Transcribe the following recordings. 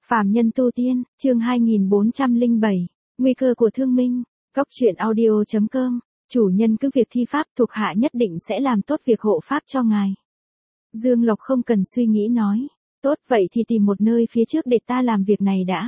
Phàm nhân tu tiên, chương 2407, nguy cơ của thương minh, góc truyện audio.com, chủ nhân cứ việc thi pháp thuộc hạ nhất định sẽ làm tốt việc hộ pháp cho ngài. Dương Lộc không cần suy nghĩ nói, tốt vậy thì tìm một nơi phía trước để ta làm việc này đã.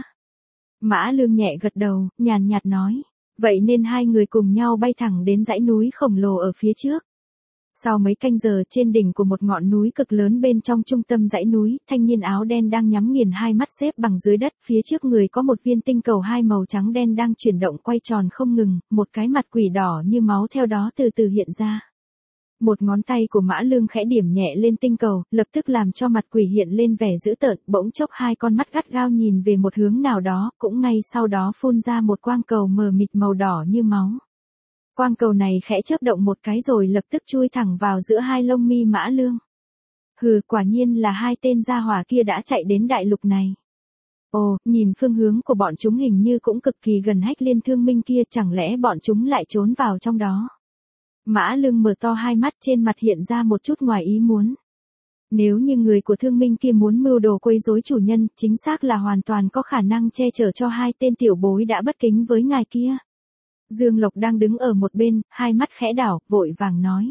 Mã Lương nhẹ gật đầu, nhàn nhạt nói, vậy nên hai người cùng nhau bay thẳng đến dãy núi khổng lồ ở phía trước. Sau mấy canh giờ trên đỉnh của một ngọn núi cực lớn bên trong trung tâm dãy núi, thanh niên áo đen đang nhắm nghiền hai mắt xếp bằng dưới đất, phía trước người có một viên tinh cầu hai màu trắng đen đang chuyển động quay tròn không ngừng, một cái mặt quỷ đỏ như máu theo đó từ từ hiện ra. Một ngón tay của Mã Lương khẽ điểm nhẹ lên tinh cầu, lập tức làm cho mặt quỷ hiện lên vẻ dữ tợn, bỗng chốc hai con mắt gắt gao nhìn về một hướng nào đó, cũng ngay sau đó phun ra một quang cầu mờ mịt màu đỏ như máu. Quang cầu này khẽ chớp động một cái rồi lập tức chui thẳng vào giữa hai lông mi Mã Lương. Hừ, quả nhiên là hai tên gia hỏa kia đã chạy đến đại lục này. Ồ, nhìn phương hướng của bọn chúng hình như cũng cực kỳ gần Hách Liên Thương Minh kia, chẳng lẽ bọn chúng lại trốn vào trong đó. Mã Lương mở to hai mắt, trên mặt hiện ra một chút ngoài ý muốn. Nếu như người của Thương Minh kia muốn mưu đồ quấy rối chủ nhân, chính xác là hoàn toàn có khả năng che chở cho hai tên tiểu bối đã bất kính với ngài kia. Dương Lộc đang đứng ở một bên, hai mắt khẽ đảo, vội vàng nói.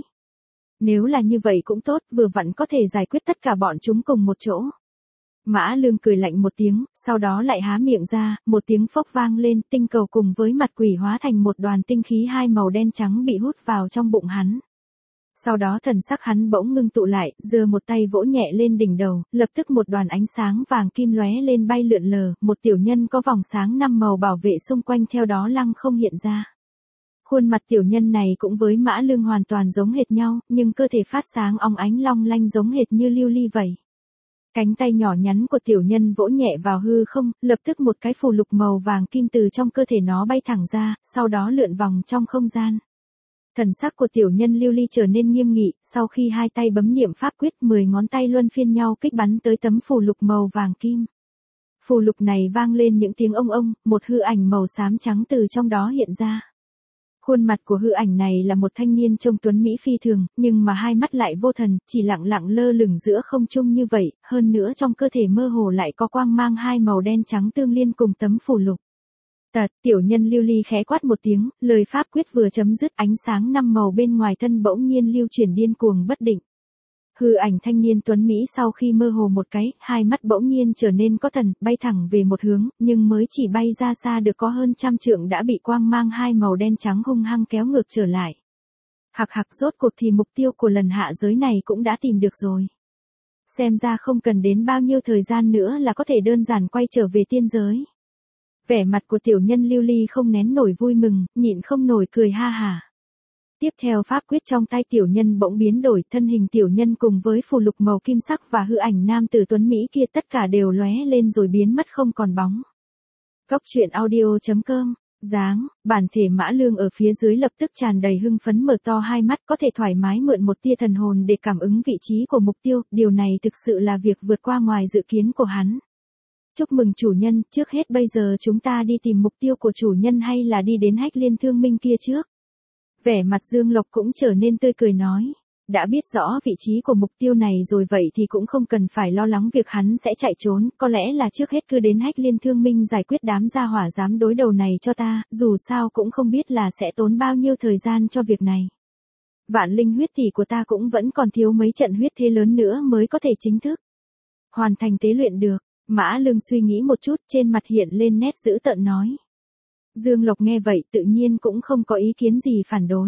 Nếu là như vậy cũng tốt, vừa vặn có thể giải quyết tất cả bọn chúng cùng một chỗ. Mã Lương cười lạnh một tiếng, sau đó lại há miệng ra, một tiếng phốc vang lên, tinh cầu cùng với mặt quỷ hóa thành một đoàn tinh khí hai màu đen trắng bị hút vào trong bụng hắn. Sau đó thần sắc hắn bỗng ngưng tụ lại, giơ một tay vỗ nhẹ lên đỉnh đầu, lập tức một đoàn ánh sáng vàng kim lóe lên bay lượn lờ, một tiểu nhân có vòng sáng năm màu bảo vệ xung quanh theo đó lăng không hiện ra. Khuôn mặt tiểu nhân này cũng với Mã Lương hoàn toàn giống hệt nhau, nhưng cơ thể phát sáng óng ánh long lanh giống hệt như lưu ly vậy. Cánh tay nhỏ nhắn của tiểu nhân vỗ nhẹ vào hư không, lập tức một cái phù lục màu vàng kim từ trong cơ thể nó bay thẳng ra, sau đó lượn vòng trong không gian. Thần sắc của tiểu nhân lưu ly trở nên nghiêm nghị, sau khi hai tay bấm niệm pháp quyết 10 ngón tay luân phiên nhau kích bắn tới tấm phù lục màu vàng kim. Phù lục này vang lên những tiếng ông ông, một hư ảnh màu xám trắng từ trong đó hiện ra. Khuôn mặt của hư ảnh này là một thanh niên trông tuấn mỹ phi thường, nhưng mà hai mắt lại vô thần, chỉ lặng lặng lơ lửng giữa không trung như vậy, hơn nữa trong cơ thể mơ hồ lại có quang mang hai màu đen trắng tương liên cùng tấm phù lục. Tiểu nhân lưu ly khẽ quát một tiếng, lời pháp quyết vừa chấm dứt, ánh sáng năm màu bên ngoài thân bỗng nhiên lưu chuyển điên cuồng bất định. Hư ảnh thanh niên tuấn Mỹ sau khi mơ hồ một cái, hai mắt bỗng nhiên trở nên có thần, bay thẳng về một hướng, nhưng mới chỉ bay ra xa được có hơn 100 trượng đã bị quang mang hai màu đen trắng hung hăng kéo ngược trở lại. Hạc hạc, rốt cuộc thì mục tiêu của lần hạ giới này cũng đã tìm được rồi. Xem ra không cần đến bao nhiêu thời gian nữa là có thể đơn giản quay trở về tiên giới. Vẻ mặt của tiểu nhân lưu ly không nén nổi vui mừng, nhịn không nổi cười ha hả. Tiếp theo pháp quyết trong tay tiểu nhân bỗng biến đổi, thân hình tiểu nhân cùng với phù lục màu kim sắc và hư ảnh nam tử tuấn Mỹ kia tất cả đều lóe lên rồi biến mất không còn bóng. Góc truyện audio.com, bản thể Mã Lương ở phía dưới lập tức tràn đầy hưng phấn mở to hai mắt, có thể thoải mái mượn một tia thần hồn để cảm ứng vị trí của mục tiêu, điều này thực sự là việc vượt qua ngoài dự kiến của hắn. Chúc mừng chủ nhân, trước hết bây giờ chúng ta đi tìm mục tiêu của chủ nhân hay là đi đến Hách Liên Thương Minh kia trước? Vẻ mặt Dương Lộc cũng trở nên tươi cười nói, đã biết rõ vị trí của mục tiêu này rồi vậy thì cũng không cần phải lo lắng việc hắn sẽ chạy trốn, có lẽ là trước hết cứ đến Hách Liên Thương Minh giải quyết đám gia hỏa dám đối đầu này cho ta, dù sao cũng không biết là sẽ tốn bao nhiêu thời gian cho việc này. Vạn linh huyết tỷ của ta cũng vẫn còn thiếu mấy trận huyết thế lớn nữa mới có thể chính thức hoàn thành tế luyện được. Mã Lương suy nghĩ một chút, trên mặt hiện lên nét dữ tợn nói. Dương Lộc nghe vậy tự nhiên cũng không có ý kiến gì phản đối.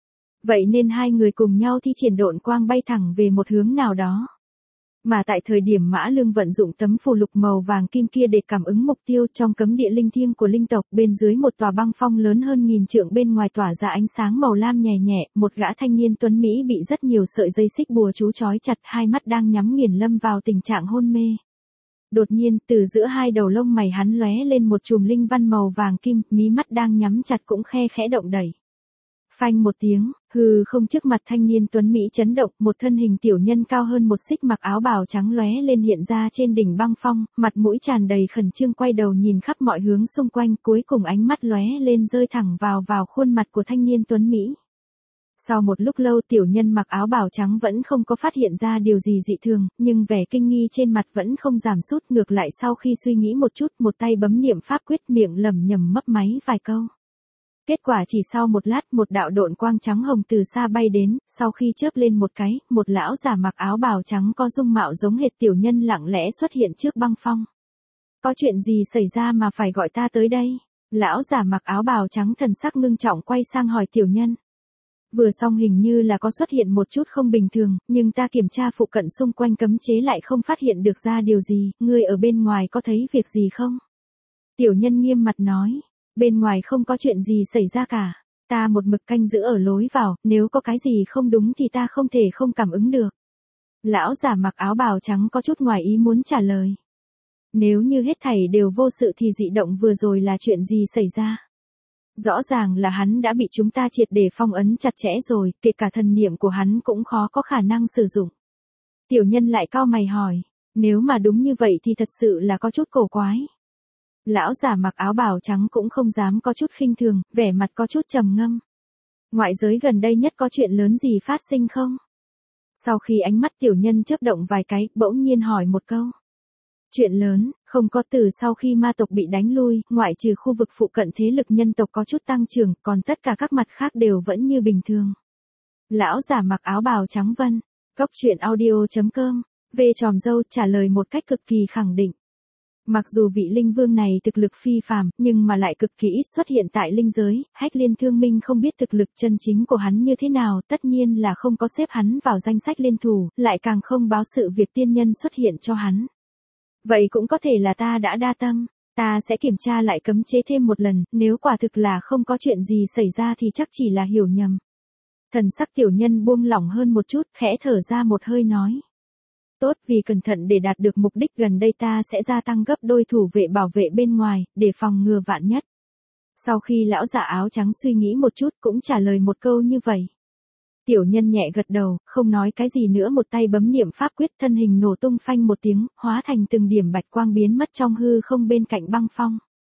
Vậy nên hai người cùng nhau thi triển độn quang bay thẳng về một hướng nào đó. Mà tại thời điểm Mã Lương vận dụng tấm phù lục màu vàng kim kia để cảm ứng mục tiêu trong cấm địa linh thiêng của linh tộc, bên dưới một tòa băng phong lớn hơn 1000 trượng bên ngoài tỏa ra ánh sáng màu lam nhẹ nhẹ, một gã thanh niên tuấn Mỹ bị rất nhiều sợi dây xích bùa chú trói chặt, hai mắt đang nhắm nghiền lâm vào tình trạng hôn mê. Đột nhiên, từ giữa hai đầu lông mày hắn lóe lên một chùm linh văn màu vàng kim, mí mắt đang nhắm chặt cũng khẽ động đẩy. Phanh một tiếng, hư không trước mặt thanh niên tuấn Mỹ chấn động, một thân hình tiểu nhân cao hơn một xích mặc áo bào trắng lóe lên hiện ra trên đỉnh băng phong, mặt mũi tràn đầy khẩn trương quay đầu nhìn khắp mọi hướng xung quanh, cuối cùng ánh mắt lóe lên rơi thẳng vào khuôn mặt của thanh niên tuấn Mỹ. Sau một lúc lâu tiểu nhân mặc áo bào trắng vẫn không có phát hiện ra điều gì dị thường, nhưng vẻ kinh nghi trên mặt vẫn không giảm sút, ngược lại sau khi suy nghĩ một chút, một tay bấm niệm pháp quyết, miệng lẩm nhẩm mấp máy vài câu. Kết quả chỉ sau một lát, một đạo độn quang trắng hồng từ xa bay đến, sau khi chớp lên một cái, một lão già mặc áo bào trắng có dung mạo giống hệt tiểu nhân lặng lẽ xuất hiện trước băng phong. Có chuyện gì xảy ra mà phải gọi ta tới đây? Lão già mặc áo bào trắng thần sắc ngưng trọng quay sang hỏi tiểu nhân. Vừa xong hình như là có xuất hiện một chút không bình thường, nhưng ta kiểm tra phụ cận xung quanh cấm chế lại không phát hiện được ra điều gì, ngươi ở bên ngoài có thấy việc gì không? Tiểu nhân nghiêm mặt nói, bên ngoài không có chuyện gì xảy ra cả, ta một mực canh giữ ở lối vào, nếu có cái gì không đúng thì ta không thể không cảm ứng được. Lão già mặc áo bào trắng có chút ngoài ý muốn trả lời. Nếu như hết thảy đều vô sự thì dị động vừa rồi là chuyện gì xảy ra? Rõ ràng là hắn đã bị chúng ta triệt để phong ấn chặt chẽ rồi, kể cả thần niệm của hắn cũng khó có khả năng sử dụng. Tiểu nhân lại cau mày hỏi, nếu mà đúng như vậy thì thật sự là có chút cổ quái. Lão già mặc áo bào trắng cũng không dám có chút khinh thường, vẻ mặt có chút trầm ngâm. Ngoại giới gần đây nhất có chuyện lớn gì phát sinh không? Sau khi ánh mắt tiểu nhân chớp động vài cái, bỗng nhiên hỏi một câu. Chuyện lớn, không có, từ sau khi ma tộc bị đánh lui, ngoại trừ khu vực phụ cận thế lực nhân tộc có chút tăng trưởng, còn tất cả các mặt khác đều vẫn như bình thường. Lão già mặc áo bào trắng vân, góc truyện audio.com, về tròm dâu trả lời một cách cực kỳ khẳng định. Mặc dù vị linh vương này thực lực phi phàm, nhưng mà lại cực kỳ ít xuất hiện tại linh giới, Hách Liên Thương Minh không biết thực lực chân chính của hắn như thế nào, tất nhiên là không có xếp hắn vào danh sách liên thủ, lại càng không báo sự việc tiên nhân xuất hiện cho hắn. Vậy cũng có thể là ta đã đa tâm, ta sẽ kiểm tra lại cấm chế thêm một lần, nếu quả thực là không có chuyện gì xảy ra thì chắc chỉ là hiểu nhầm. Thần sắc tiểu nhân buông lỏng hơn một chút, khẽ thở ra một hơi nói. Tốt, vì cẩn thận để đạt được mục đích gần đây ta sẽ gia tăng gấp đôi thủ vệ bảo vệ bên ngoài, để phòng ngừa vạn nhất. Sau khi lão già áo trắng suy nghĩ một chút cũng trả lời một câu như vậy. Tiểu nhân nhẹ gật đầu, không nói cái gì nữa, một tay bấm niệm pháp quyết, thân hình nổ tung phanh một tiếng, hóa thành từng điểm bạch quang biến mất trong hư không bên cạnh băng phong.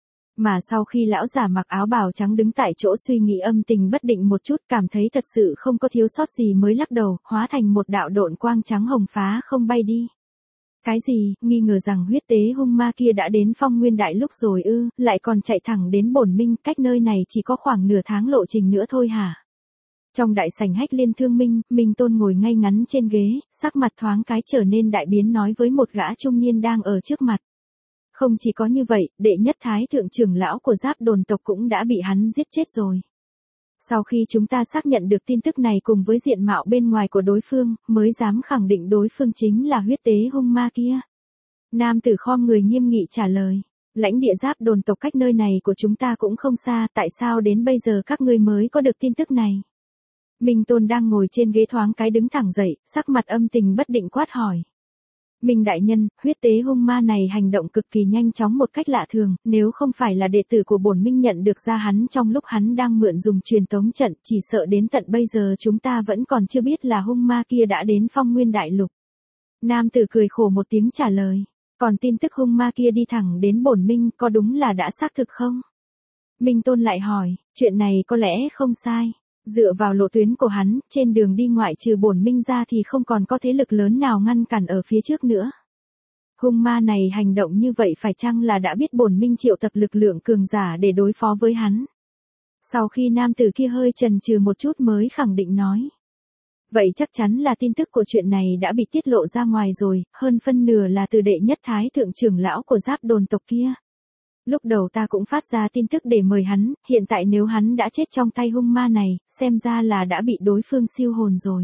Mà sau khi lão già mặc áo bào trắng đứng tại chỗ suy nghĩ âm tình bất định một chút, cảm thấy thật sự không có thiếu sót gì mới lắc đầu, hóa thành một đạo độn quang trắng hồng phá không bay đi. Cái gì, nghi ngờ rằng huyết tế hung ma kia đã đến Phong Nguyên Đại Lục rồi ư, lại còn chạy thẳng đến Bổn Minh, cách nơi này chỉ có khoảng nửa tháng lộ trình nữa thôi hả? Trong đại sảnh Hách Liên Thương Minh, Minh Tôn ngồi ngay ngắn trên ghế, sắc mặt thoáng cái trở nên đại biến nói với một gã trung niên đang ở trước mặt. Không chỉ có như vậy, đệ nhất thái thượng trưởng lão của Giáp Đồn tộc cũng đã bị hắn giết chết rồi. Sau khi chúng ta xác nhận được tin tức này cùng với diện mạo bên ngoài của đối phương, mới dám khẳng định đối phương chính là huyết tế hung ma kia. Nam tử khom người nghiêm nghị trả lời. Lãnh địa Giáp Đồn tộc cách nơi này của chúng ta cũng không xa, tại sao đến bây giờ các ngươi mới có được tin tức này? Minh Tôn đang ngồi trên ghế thoáng cái đứng thẳng dậy, sắc mặt âm tình bất định quát hỏi. Minh đại nhân, huyết tế hung ma này hành động cực kỳ nhanh chóng một cách lạ thường, nếu không phải là đệ tử của bổn Minh nhận được ra hắn trong lúc hắn đang mượn dùng truyền tống trận, chỉ sợ đến tận bây giờ chúng ta vẫn còn chưa biết là hung ma kia đã đến Phong Nguyên Đại Lục. Nam tử cười khổ một tiếng trả lời, còn tin tức hung ma kia đi thẳng đến bổn Minh có đúng là đã xác thực không? Minh Tôn lại hỏi, chuyện này có lẽ không sai. Dựa vào lộ tuyến của hắn, trên đường đi ngoại trừ bổn Minh ra thì không còn có thế lực lớn nào ngăn cản ở phía trước nữa. Hung ma này hành động như vậy phải chăng là đã biết bổn Minh triệu tập lực lượng cường giả để đối phó với hắn? Sau khi nam tử kia hơi chần chừ một chút mới khẳng định nói. Vậy chắc chắn là tin tức của chuyện này đã bị tiết lộ ra ngoài rồi, hơn phân nửa là từ đệ nhất thái thượng trưởng lão của Giáp Đồn tộc kia. Lúc đầu ta cũng phát ra tin tức để mời hắn, hiện tại nếu hắn đã chết trong tay hung ma này, xem ra là đã bị đối phương siêu hồn rồi.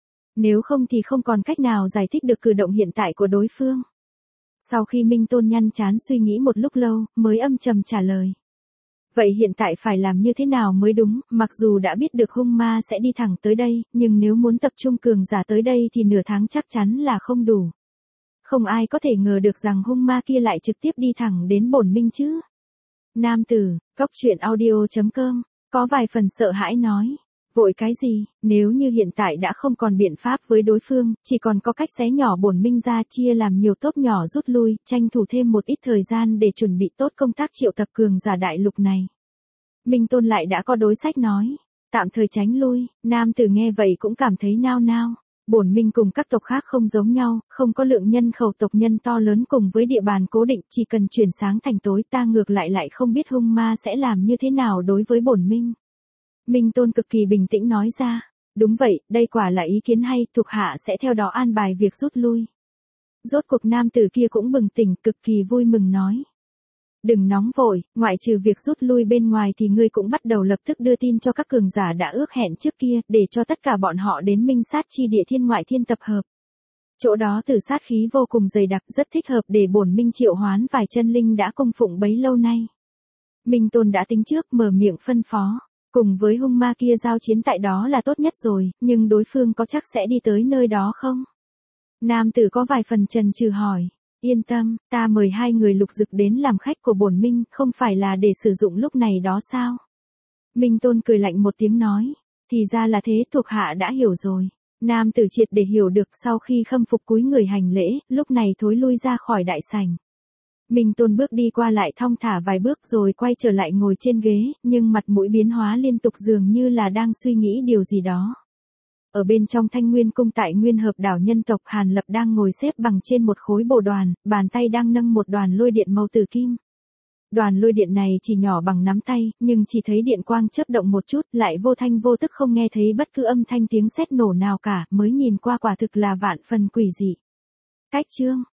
Nếu không thì không còn cách nào giải thích được cử động hiện tại của đối phương. Sau khi Minh Tôn nhăn chán suy nghĩ một lúc lâu, mới âm trầm trả lời. Vậy hiện tại phải làm như thế nào mới đúng, mặc dù đã biết được hung ma sẽ đi thẳng tới đây, nhưng nếu muốn tập trung cường giả tới đây thì nửa tháng chắc chắn là không đủ. Không ai có thể ngờ được rằng hung ma kia lại trực tiếp đi thẳng đến bổn Minh chứ. Nam tử, góc truyện audio.com, có vài phần sợ hãi nói. Vội cái gì, nếu như hiện tại đã không còn biện pháp với đối phương, chỉ còn có cách xé nhỏ bổn Minh ra chia làm nhiều tốp nhỏ rút lui, tranh thủ thêm một ít thời gian để chuẩn bị tốt công tác triệu tập cường giả đại lục này. Minh Tôn lại đã có đối sách nói. Tạm thời tránh lui, nam tử nghe vậy cũng cảm thấy nao nao. Bổn Minh cùng các tộc khác không giống nhau, không có lượng nhân khẩu tộc nhân to lớn cùng với địa bàn cố định, chỉ cần chuyển sáng thành tối ta ngược lại không biết hung ma sẽ làm như thế nào đối với bổn Minh. Minh Tôn cực kỳ bình tĩnh nói ra, đúng vậy, đây quả là ý kiến hay, thuộc hạ sẽ theo đó an bài việc rút lui. Rốt cuộc nam tử kia cũng bừng tỉnh, cực kỳ vui mừng nói. Đừng nóng vội, ngoại trừ việc rút lui bên ngoài thì ngươi cũng bắt đầu lập tức đưa tin cho các cường giả đã ước hẹn trước kia, để cho tất cả bọn họ đến Minh Sát chi địa thiên ngoại thiên tập hợp. Chỗ đó tử sát khí vô cùng dày đặc, rất thích hợp để bổn Minh triệu hoán vài chân linh đã cung phụng bấy lâu nay. Minh Tôn đã tính trước, mở miệng phân phó, cùng với hung ma kia giao chiến tại đó là tốt nhất rồi, nhưng đối phương có chắc sẽ đi tới nơi đó không? Nam tử có vài phần chần chừ hỏi. Yên tâm, ta mời 2 người Lục Dực đến làm khách của bổn Minh, không phải là để sử dụng lúc này đó sao? Minh Tôn cười lạnh một tiếng nói, thì ra là thế, thuộc hạ đã hiểu rồi. Nam tử triệt để hiểu được, sau khi khâm phục cúi người hành lễ, lúc này thối lui ra khỏi đại sảnh. Minh Tôn bước đi qua lại thong thả vài bước rồi quay trở lại ngồi trên ghế, nhưng mặt mũi biến hóa liên tục dường như là đang suy nghĩ điều gì đó. Ở bên trong Thanh Nguyên cung tại Nguyên Hợp đảo nhân tộc, Hàn Lập đang ngồi xếp bằng trên một khối bồ đoàn, bàn tay đang nâng một đoàn lôi điện màu tử kim. Đoàn lôi điện này chỉ nhỏ bằng nắm tay, nhưng chỉ thấy điện quang chớp động một chút, lại vô thanh vô tức không nghe thấy bất cứ âm thanh tiếng sét nổ nào cả, mới nhìn qua quả thực là vạn phần quỷ dị. Cách chương